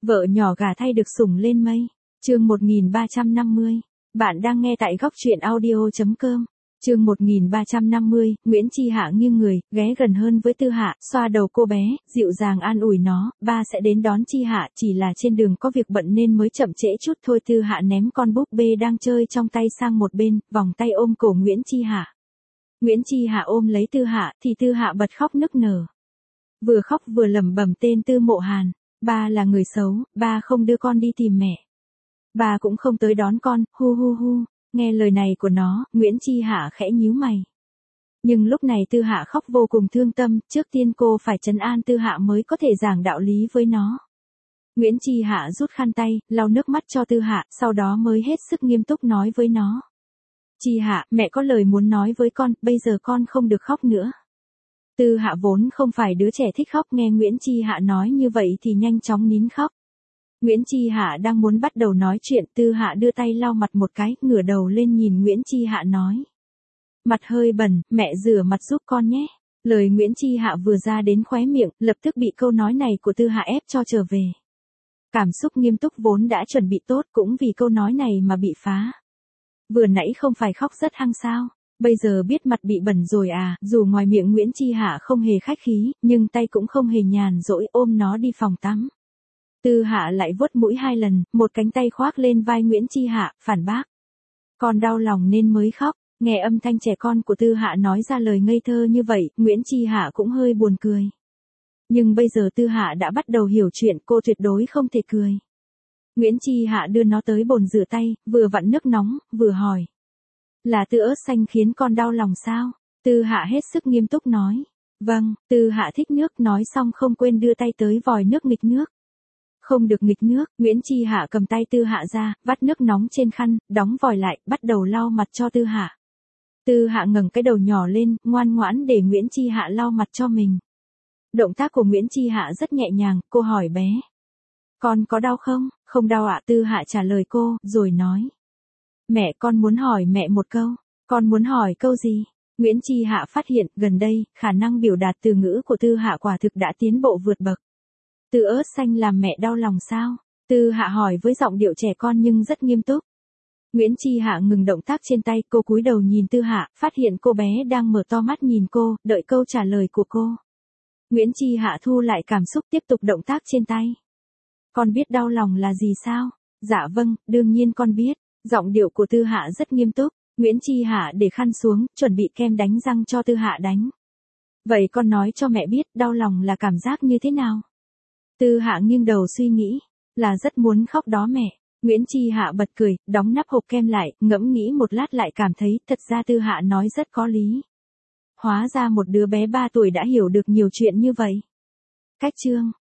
Vợ nhỏ gả thay được sủng lên mây. Chương 1350. Bạn đang nghe tại góc truyện audio.com. Chương 1350, Nguyễn Chi Hạ nghiêng người, ghé gần hơn với Tư Hạ, xoa đầu cô bé, dịu dàng an ủi nó, ba sẽ đến đón Chi Hạ, chỉ là trên đường có việc bận nên mới chậm trễ chút thôi. Tư Hạ ném con búp bê đang chơi trong tay sang một bên, vòng tay ôm cổ Nguyễn Chi Hạ. Nguyễn Chi Hạ ôm lấy Tư Hạ, thì Tư Hạ bật khóc nức nở. Vừa khóc vừa lẩm bẩm tên Tư Mộ Hàn, ba là người xấu, ba không đưa con đi tìm mẹ. Ba cũng không tới đón con, hu hu hu. Nghe lời này của nó, Nguyễn Chi Hạ khẽ nhíu mày. Nhưng lúc này Tư Hạ khóc vô cùng thương tâm, trước tiên cô phải trấn an Tư Hạ mới có thể giảng đạo lý với nó. Nguyễn Chi Hạ rút khăn tay, lau nước mắt cho Tư Hạ, sau đó mới hết sức nghiêm túc nói với nó. Chi Hạ, mẹ có lời muốn nói với con, bây giờ con không được khóc nữa. Tư Hạ vốn không phải đứa trẻ thích khóc, nghe Nguyễn Chi Hạ nói như vậy thì nhanh chóng nín khóc. Nguyễn Chi Hạ đang muốn bắt đầu nói chuyện, Tư Hạ đưa tay lau mặt một cái, ngửa đầu lên nhìn Nguyễn Chi Hạ nói. Mặt hơi bẩn, mẹ rửa mặt giúp con nhé. Lời Nguyễn Chi Hạ vừa ra đến khóe miệng, lập tức bị câu nói này của Tư Hạ ép cho trở về. Cảm xúc nghiêm túc vốn đã chuẩn bị tốt cũng vì câu nói này mà bị phá. Vừa nãy không phải khóc rất hăng sao, bây giờ biết mặt bị bẩn rồi à. Dù ngoài miệng Nguyễn Chi Hạ không hề khách khí, nhưng tay cũng không hề nhàn rỗi ôm nó đi phòng tắm. Tư Hạ lại vuốt mũi 2 lần, một cánh tay khoác lên vai Nguyễn Chi Hạ, phản bác. Con đau lòng nên mới khóc. Nghe âm thanh trẻ con của Tư Hạ nói ra lời ngây thơ như vậy, Nguyễn Chi Hạ cũng hơi buồn cười. Nhưng bây giờ Tư Hạ đã bắt đầu hiểu chuyện, cô tuyệt đối không thể cười. Nguyễn Chi Hạ đưa nó tới bồn rửa tay, vừa vặn nước nóng, vừa hỏi. Là Tư ớt xanh khiến con đau lòng sao? Tư Hạ hết sức nghiêm túc nói. Vâng, Tư Hạ thích nước, nói xong không quên đưa tay tới vòi nước nghịch nước. Không được nghịch nước, Nguyễn Chi Hạ cầm tay Tư Hạ ra, vắt nước nóng trên khăn, đóng vòi lại, bắt đầu lau mặt cho Tư Hạ. Tư Hạ ngẩng cái đầu nhỏ lên, ngoan ngoãn để Nguyễn Chi Hạ lau mặt cho mình. Động tác của Nguyễn Chi Hạ rất nhẹ nhàng, cô hỏi bé. Con có đau không? Không đau ạ. Tư Hạ trả lời cô, rồi nói. Mẹ, con muốn hỏi mẹ một câu. Con muốn hỏi câu gì? Nguyễn Chi Hạ phát hiện, gần đây, khả năng biểu đạt từ ngữ của Tư Hạ quả thực đã tiến bộ vượt bậc. Tư ớt xanh làm mẹ đau lòng sao? Tư Hạ hỏi với giọng điệu trẻ con nhưng rất nghiêm túc. Nguyễn Chi Hạ ngừng động tác trên tay, cô cúi đầu nhìn Tư Hạ, phát hiện cô bé đang mở to mắt nhìn cô, đợi câu trả lời của cô. Nguyễn Chi Hạ thu lại cảm xúc tiếp tục động tác trên tay. Con biết đau lòng là gì sao? Dạ vâng, đương nhiên con biết. Giọng điệu của Tư Hạ rất nghiêm túc. Nguyễn Chi Hạ để khăn xuống, chuẩn bị kem đánh răng cho Tư Hạ đánh. Vậy con nói cho mẹ biết đau lòng là cảm giác như thế nào? Tư Hạ nghiêng đầu suy nghĩ. Là rất muốn khóc đó mẹ. Nguyễn Chi Hạ bật cười, đóng nắp hộp kem lại, ngẫm nghĩ một lát lại cảm thấy thật ra Tư Hạ nói rất có lý. Hóa ra một đứa bé 3 tuổi đã hiểu được nhiều chuyện như vậy. Cách chương